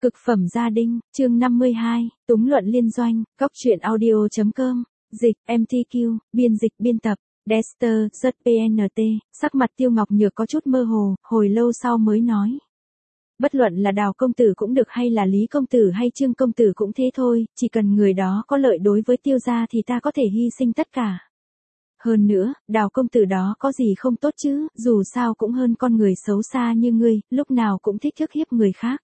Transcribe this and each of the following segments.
Cực phẩm gia đình, chương 52, túng luận liên doanh, góc truyện audio.com, dịch, MTQ, biên dịch biên tập, Dexter, ZPNT, sắc mặt Tiêu Ngọc Nhược có chút mơ hồ, hồi lâu sau mới nói. Bất luận là Đào công tử cũng được hay là Lý công tử hay Trương công tử cũng thế thôi, chỉ cần người đó có lợi đối với Tiêu gia thì ta có thể hy sinh tất cả. Hơn nữa, Đào công tử đó có gì không tốt chứ, dù sao cũng hơn con người xấu xa như ngươi, lúc nào cũng thích ức hiếp người khác.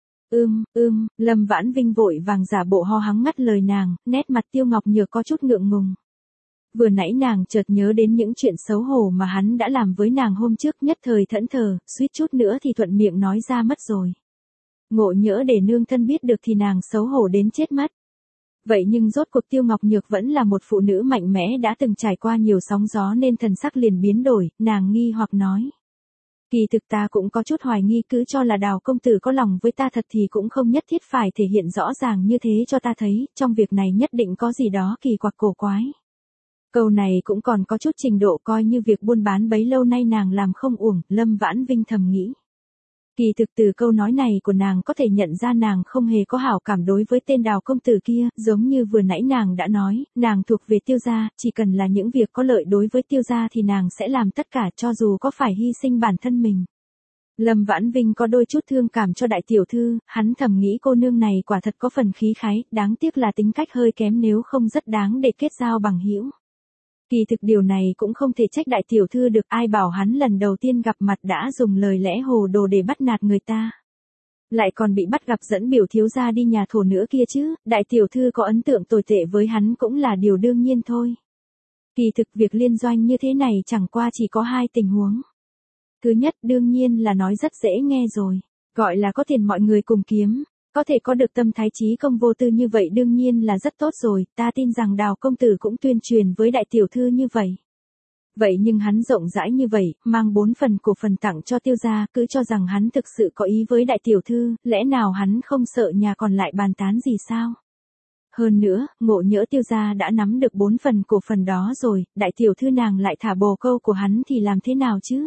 Lâm Vãn Vinh vội vàng giả bộ ho hắng ngắt lời nàng, nét mặt Tiêu Ngọc Nhược có chút ngượng ngùng. Vừa nãy nàng chợt nhớ đến những chuyện xấu hổ mà hắn đã làm với nàng hôm trước, nhất thời thẫn thờ, suýt chút nữa thì thuận miệng nói ra mất rồi. Ngộ nhỡ để nương thân biết được thì nàng xấu hổ đến chết mất. Vậy nhưng rốt cuộc Tiêu Ngọc Nhược vẫn là một phụ nữ mạnh mẽ đã từng trải qua nhiều sóng gió nên thần sắc liền biến đổi, nàng nghi hoặc nói. Kỳ thực ta cũng có chút hoài nghi, cứ cho là Đào công tử có lòng với ta thật thì cũng không nhất thiết phải thể hiện rõ ràng như thế cho ta thấy, trong việc này nhất định có gì đó kỳ quặc cổ quái. Câu này cũng còn có chút trình độ, coi như việc buôn bán bấy lâu nay nàng làm không uổng, Lâm Vãn Vinh thầm nghĩ. Kỳ thực từ câu nói này của nàng có thể nhận ra nàng không hề có hảo cảm đối với tên Đào công tử kia, giống như vừa nãy nàng đã nói, nàng thuộc về Tiêu gia, chỉ cần là những việc có lợi đối với Tiêu gia thì nàng sẽ làm tất cả cho dù có phải hy sinh bản thân mình. Lâm Vãn Vinh có đôi chút thương cảm cho đại tiểu thư, hắn thầm nghĩ cô nương này quả thật có phần khí khái, đáng tiếc là tính cách hơi kém, nếu không rất đáng để kết giao bằng hữu. Kỳ thực điều này cũng không thể trách đại tiểu thư được, ai bảo hắn lần đầu tiên gặp mặt đã dùng lời lẽ hồ đồ để bắt nạt người ta. Lại còn bị bắt gặp dẫn biểu thiếu gia đi nhà thổ nữa kia chứ, đại tiểu thư có ấn tượng tồi tệ với hắn cũng là điều đương nhiên thôi. Kỳ thực việc liên doanh như thế này chẳng qua chỉ có hai tình huống. Thứ nhất đương nhiên là nói rất dễ nghe rồi, gọi là có tiền mọi người cùng kiếm. Có thể có được tâm thái trí công vô tư như vậy đương nhiên là rất tốt rồi, ta tin rằng Đào công tử cũng tuyên truyền với đại tiểu thư như vậy. Vậy nhưng hắn rộng rãi như vậy, mang 4 phần cổ phần tặng cho Tiêu gia, cứ cho rằng hắn thực sự có ý với đại tiểu thư, lẽ nào hắn không sợ nhà còn lại bàn tán gì sao? Hơn nữa, ngộ nhỡ Tiêu gia đã nắm được 4 phần cổ phần đó rồi, đại tiểu thư nàng lại thả bồ câu của hắn thì làm thế nào chứ?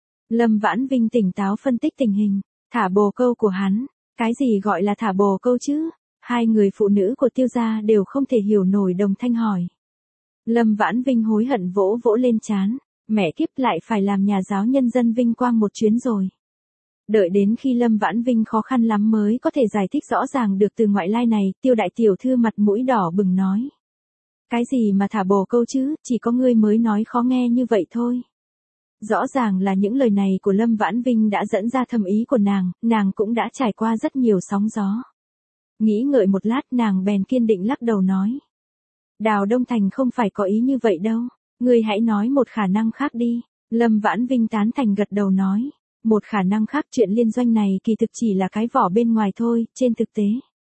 Lâm Vãn Vinh tỉnh táo phân tích tình hình, thả bồ câu của hắn. Cái gì gọi là thả bồ câu chứ? Hai người phụ nữ của Tiêu gia đều không thể hiểu nổi, đồng thanh hỏi. Lâm Vãn Vinh hối hận vỗ vỗ lên trán, mẹ kiếp, lại phải làm nhà giáo nhân dân vinh quang một chuyến rồi. Đợi đến khi Lâm Vãn Vinh khó khăn lắm mới có thể giải thích rõ ràng được từ ngoại lai này, Tiêu đại tiểu thư mặt mũi đỏ bừng nói. Cái gì mà thả bồ câu chứ, chỉ có ngươi mới nói khó nghe như vậy thôi. Rõ ràng là những lời này của Lâm Vãn Vinh đã dẫn ra thâm ý của nàng cũng đã trải qua rất nhiều sóng gió. Nghĩ ngợi một lát nàng bèn kiên định lắc đầu nói. Đào Đông Thành không phải có ý như vậy đâu, ngươi hãy nói một khả năng khác đi. Lâm Vãn Vinh tán thành gật đầu nói. Một khả năng khác, chuyện liên doanh này kỳ thực chỉ là cái vỏ bên ngoài thôi, trên thực tế.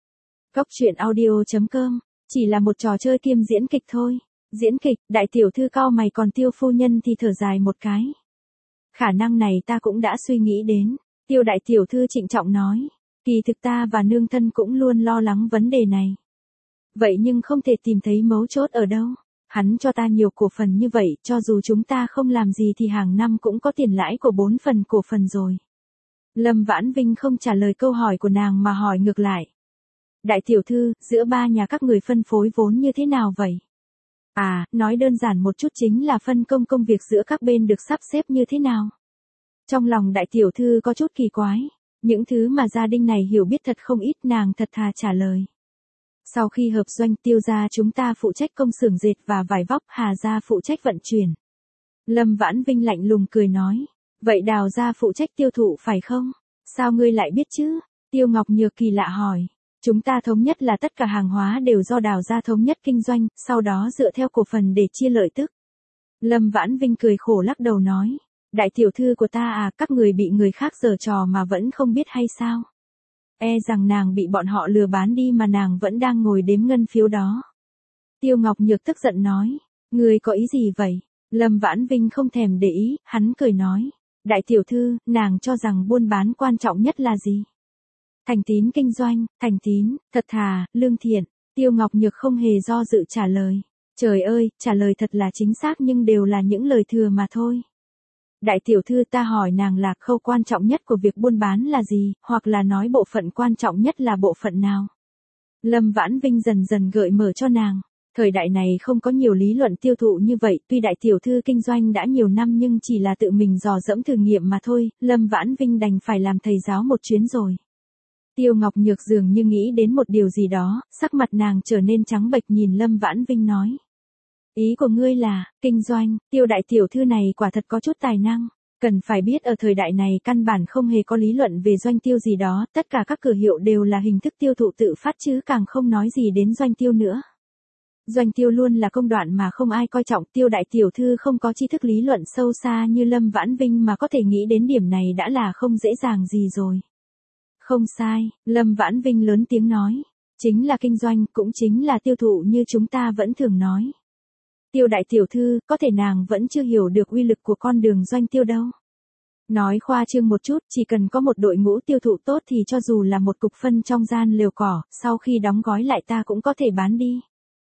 Góc truyện audio.com, chỉ là một trò chơi kiêm diễn kịch thôi. Diễn kịch, đại tiểu thư cau mày, còn Tiêu phu nhân thì thở dài một cái. Khả năng này ta cũng đã suy nghĩ đến, Tiêu đại tiểu thư trịnh trọng nói. Kỳ thực ta và nương thân cũng luôn lo lắng vấn đề này. Vậy nhưng không thể tìm thấy mấu chốt ở đâu. Hắn cho ta nhiều cổ phần như vậy, cho dù chúng ta không làm gì thì hàng năm cũng có tiền lãi của 4 phần cổ phần rồi. Lâm Vãn Vinh không trả lời câu hỏi của nàng mà hỏi ngược lại. Đại tiểu thư, giữa ba nhà các người phân phối vốn như thế nào vậy? À, nói đơn giản một chút chính là phân công công việc giữa các bên được sắp xếp như thế nào? Trong lòng đại tiểu thư có chút kỳ quái, những thứ mà gia đình này hiểu biết thật không ít, nàng thật thà trả lời. Sau khi hợp doanh, Tiêu gia chúng ta phụ trách công xưởng dệt và vải vóc, Hà gia phụ trách vận chuyển. Lâm Vãn Vinh lạnh lùng cười nói, vậy Đào gia phụ trách tiêu thụ phải không? Sao ngươi lại biết chứ? Tiêu Ngọc Nhược kỳ lạ hỏi. Chúng ta thống nhất là tất cả hàng hóa đều do Đào gia thống nhất kinh doanh, sau đó dựa theo cổ phần để chia lợi tức. Lâm Vãn Vinh cười khổ lắc đầu nói, đại tiểu thư của ta à, các người bị người khác giở trò mà vẫn không biết hay sao? E rằng nàng bị bọn họ lừa bán đi mà nàng vẫn đang ngồi đếm ngân phiếu đó. Tiêu Ngọc Nhược tức giận nói, ngươi có ý gì vậy? Lâm Vãn Vinh không thèm để ý, hắn cười nói, đại tiểu thư, nàng cho rằng buôn bán quan trọng nhất là gì? Thành tín kinh doanh, thành tín, thật thà, lương thiện. Tiêu Ngọc Nhược không hề do dự trả lời. Trời ơi, trả lời thật là chính xác nhưng đều là những lời thừa mà thôi. Đại tiểu thư, ta hỏi nàng là khâu quan trọng nhất của việc buôn bán là gì, hoặc là nói bộ phận quan trọng nhất là bộ phận nào? Lâm Vãn Vinh dần dần gợi mở cho nàng. Thời đại này không có nhiều lý luận tiêu thụ như vậy, tuy đại tiểu thư kinh doanh đã nhiều năm nhưng chỉ là tự mình dò dẫm thử nghiệm mà thôi, Lâm Vãn Vinh đành phải làm thầy giáo một chuyến rồi. Tiêu Ngọc Nhược dường như nghĩ đến một điều gì đó, sắc mặt nàng trở nên trắng bệch nhìn Lâm Vãn Vinh nói. Ý của ngươi là, kinh doanh, Tiêu đại tiểu thư này quả thật có chút tài năng. Cần phải biết ở thời đại này căn bản không hề có lý luận về doanh tiêu gì đó, tất cả các cửa hiệu đều là hình thức tiêu thụ tự phát chứ càng không nói gì đến doanh tiêu nữa. Doanh tiêu luôn là công đoạn mà không ai coi trọng, Tiêu đại tiểu thư không có tri thức lý luận sâu xa như Lâm Vãn Vinh mà có thể nghĩ đến điểm này đã là không dễ dàng gì rồi. Không sai, Lâm Vãn Vinh lớn tiếng nói. Chính là kinh doanh, cũng chính là tiêu thụ như chúng ta vẫn thường nói. Tiêu đại tiểu thư, có thể nàng vẫn chưa hiểu được uy lực của con đường doanh tiêu đâu. Nói khoa trương một chút, chỉ cần có một đội ngũ tiêu thụ tốt thì cho dù là một cục phân trong gian lều cỏ, sau khi đóng gói lại ta cũng có thể bán đi.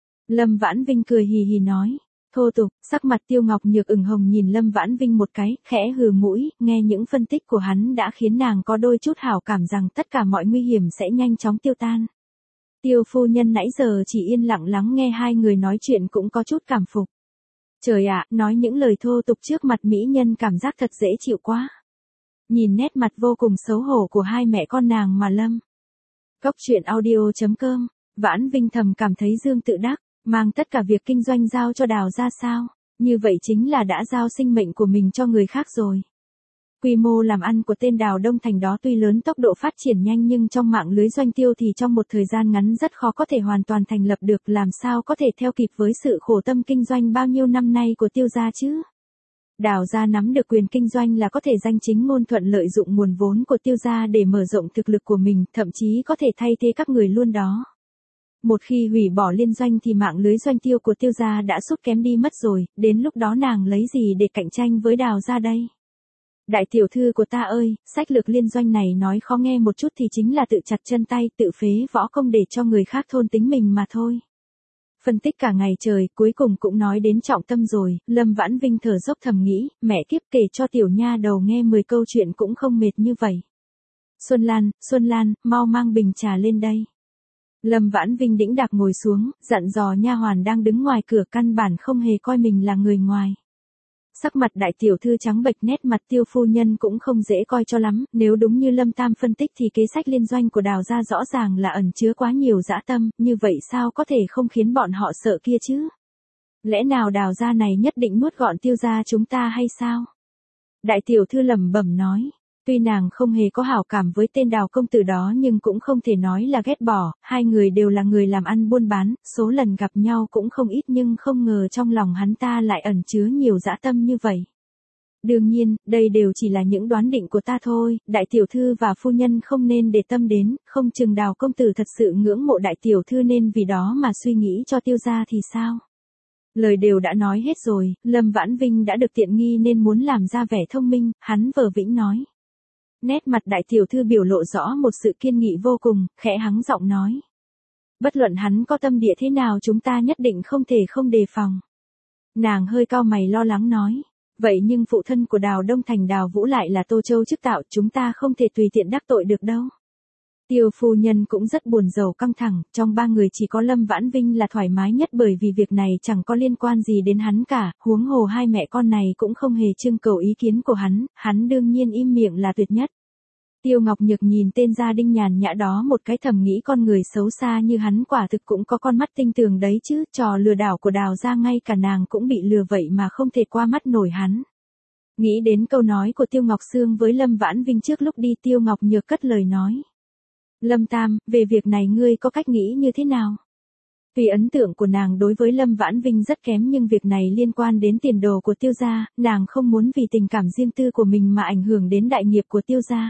Lâm Vãn Vinh cười hì hì nói. Thô tục, sắc mặt Tiêu Ngọc Nhược ửng hồng nhìn Lâm Vãn Vinh một cái, khẽ hừ mũi, nghe những phân tích của hắn đã khiến nàng có đôi chút hảo cảm rằng tất cả mọi nguy hiểm sẽ nhanh chóng tiêu tan. Tiêu phu nhân nãy giờ chỉ yên lặng lắng nghe hai người nói chuyện cũng có chút cảm phục. Trời ạ, nói những lời thô tục trước mặt mỹ nhân cảm giác thật dễ chịu quá. Nhìn nét mặt vô cùng xấu hổ của hai mẹ con nàng mà Lâm. Cốc truyện audio.com, Vãn Vinh thầm cảm thấy dương tự đắc, mang tất cả việc kinh doanh giao cho Đào ra sao, như vậy chính là đã giao sinh mệnh của mình cho người khác rồi. Quy mô làm ăn của tên Đào Đông Thành đó tuy lớn, tốc độ phát triển nhanh nhưng trong mạng lưới doanh tiêu thì trong một thời gian ngắn rất khó có thể hoàn toàn thành lập được, làm sao có thể theo kịp với sự khổ tâm kinh doanh bao nhiêu năm nay của Tiêu gia chứ. Đào gia nắm được quyền kinh doanh là có thể danh chính ngôn thuận lợi dụng nguồn vốn của Tiêu gia để mở rộng thực lực của mình, thậm chí có thể thay thế các người luôn đó. Một khi hủy bỏ liên doanh thì mạng lưới doanh tiêu của Tiêu gia đã sút kém đi mất rồi, đến lúc đó nàng lấy gì để cạnh tranh với Đào gia đây? Đại tiểu thư của ta ơi, sách lược liên doanh này nói khó nghe một chút thì chính là tự chặt chân tay, tự phế võ công để cho người khác thôn tính mình mà thôi. Phân tích cả ngày trời, cuối cùng cũng nói đến trọng tâm rồi, Lâm Vãn Vinh thở dốc thầm nghĩ, mẹ kiếp, kể cho tiểu nha đầu nghe 10 câu chuyện cũng không mệt như vậy. Xuân Lan, mau mang bình trà lên đây. Lâm Vãn Vinh đĩnh đạc ngồi xuống, dặn dò nha hoàn đang đứng ngoài cửa, căn bản không hề coi mình là người ngoài. Sắc mặt đại tiểu thư trắng bệch, nét mặt Tiêu phu nhân cũng không dễ coi cho lắm, nếu đúng như Lâm Tam phân tích thì kế sách liên doanh của Đào gia rõ ràng là ẩn chứa quá nhiều dã tâm, như vậy sao có thể không khiến bọn họ sợ kia chứ? Lẽ nào Đào gia này nhất định nuốt gọn Tiêu gia chúng ta hay sao? Đại tiểu thư lẩm bẩm nói. Tuy nàng không hề có hảo cảm với tên Đào công tử đó nhưng cũng không thể nói là ghét bỏ, hai người đều là người làm ăn buôn bán, số lần gặp nhau cũng không ít nhưng không ngờ trong lòng hắn ta lại ẩn chứa nhiều dã tâm như vậy. Đương nhiên, đây đều chỉ là những đoán định của ta thôi, đại tiểu thư và phu nhân không nên để tâm đến, không chừng Đào công tử thật sự ngưỡng mộ đại tiểu thư nên vì đó mà suy nghĩ cho Tiêu gia thì sao? Lời đều đã nói hết rồi, Lâm Vãn Vinh đã được tiện nghi nên muốn làm ra vẻ thông minh, hắn vờ vĩnh nói. Nét mặt đại tiểu thư biểu lộ rõ một sự kiên nghị vô cùng, khẽ hắng giọng nói. Bất luận hắn có tâm địa thế nào chúng ta nhất định không thể không đề phòng. Nàng hơi cau mày lo lắng nói. Vậy nhưng phụ thân của Đào Đông Thành Đào Vũ lại là Tô Châu chức tạo, chúng ta không thể tùy tiện đắc tội được đâu. Tiêu phu nhân cũng rất buồn rầu căng thẳng, trong ba người chỉ có Lâm Vãn Vinh là thoải mái nhất bởi vì việc này chẳng có liên quan gì đến hắn cả, huống hồ hai mẹ con này cũng không hề trưng cầu ý kiến của hắn đương nhiên im miệng là tuyệt nhất. Tiêu Ngọc Nhược nhìn tên gia đình nhàn nhã đó một cái thầm nghĩ con người xấu xa như hắn quả thực cũng có con mắt tinh tường đấy chứ, trò lừa đảo của Đào gia ngay cả nàng cũng bị lừa vậy mà không thể qua mắt nổi hắn. Nghĩ đến câu nói của Tiêu Ngọc Sương với Lâm Vãn Vinh trước lúc đi, Tiêu Ngọc Nhược cất lời nói. Lâm Tam, về việc này ngươi có cách nghĩ như thế nào? Vì ấn tượng của nàng đối với Lâm Vãn Vinh rất kém nhưng việc này liên quan đến tiền đồ của Tiêu gia, nàng không muốn vì tình cảm riêng tư của mình mà ảnh hưởng đến đại nghiệp của Tiêu gia.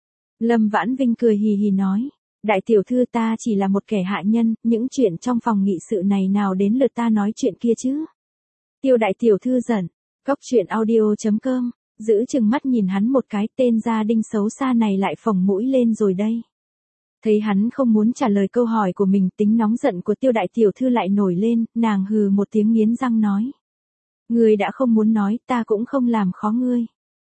Lâm Vãn Vinh cười hì hì nói, đại tiểu thư ta chỉ là một kẻ hạ nhân, những chuyện trong phòng nghị sự này nào đến lượt ta nói chuyện kia chứ. Tiêu đại tiểu thư giận, cốc truyện audio.com, giữ chừng mắt nhìn hắn một cái, tên gia đình xấu xa này lại phồng mũi lên rồi đây. Thấy hắn không muốn trả lời câu hỏi của mình, tính nóng giận của Tiêu đại tiểu thư lại nổi lên, nàng hừ một tiếng nghiến răng nói. Ngươi đã không muốn nói, ta cũng không làm khó ngươi.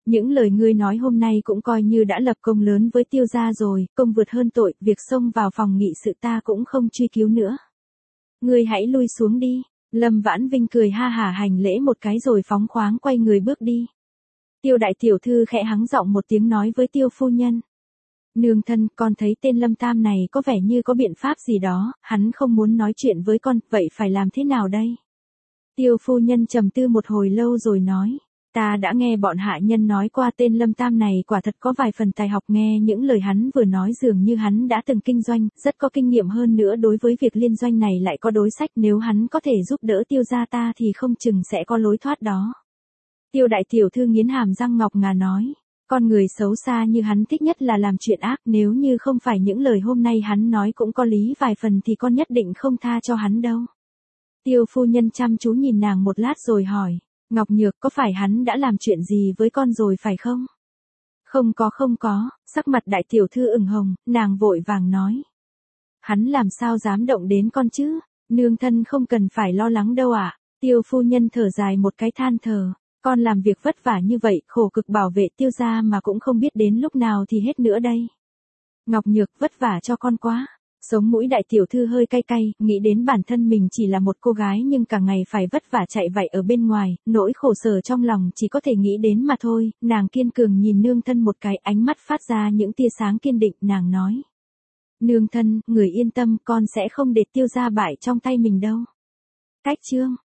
Những lời ngươi nói hôm nay cũng coi như đã lập công lớn với Tiêu gia rồi, công vượt hơn tội, việc xông vào phòng nghị sự ta cũng không truy cứu nữa. Ngươi hãy lui xuống đi. Lâm Vãn Vinh cười ha hả hành lễ một cái rồi phóng khoáng quay người bước đi. Tiêu đại tiểu thư khẽ hắng giọng một tiếng nói với Tiêu phu nhân. Nương thân, con thấy tên Lâm Tam này có vẻ như có biện pháp gì đó, hắn không muốn nói chuyện với con, vậy phải làm thế nào đây? Tiêu phu nhân trầm tư một hồi lâu rồi nói. Ta đã nghe bọn hạ nhân nói qua tên Lâm Tam này quả thật có vài phần tài học, nghe những lời hắn vừa nói dường như hắn đã từng kinh doanh, rất có kinh nghiệm, hơn nữa đối với việc liên doanh này lại có đối sách, nếu hắn có thể giúp đỡ Tiêu gia ta thì không chừng sẽ có lối thoát đó. Tiêu đại tiểu thư nghiến hàm răng ngọc ngà nói. Con người xấu xa như hắn thích nhất là làm chuyện ác, nếu như không phải những lời hôm nay hắn nói cũng có lý vài phần thì con nhất định không tha cho hắn đâu. Tiêu phu nhân chăm chú nhìn nàng một lát rồi hỏi. Ngọc Nhược, có phải hắn đã làm chuyện gì với con rồi phải không? Không có, sắc mặt đại tiểu thư ửng hồng, nàng vội vàng nói. Hắn làm sao dám động đến con chứ? Nương thân không cần phải lo lắng đâu ạ. Tiêu phu nhân thở dài một cái than thở. Con làm việc vất vả như vậy, khổ cực bảo vệ Tiêu gia mà cũng không biết đến lúc nào thì hết nữa đây. Ngọc Nhược, vất vả cho con quá. Sống mũi đại tiểu thư hơi cay cay, nghĩ đến bản thân mình chỉ là một cô gái nhưng cả ngày phải vất vả chạy vạy ở bên ngoài, nỗi khổ sở trong lòng chỉ có thể nghĩ đến mà thôi. Nàng kiên cường nhìn nương thân một cái, ánh mắt phát ra những tia sáng kiên định, nàng nói. Nương thân, người yên tâm, con sẽ không để Tiêu gia bại trong tay mình đâu. Cách chương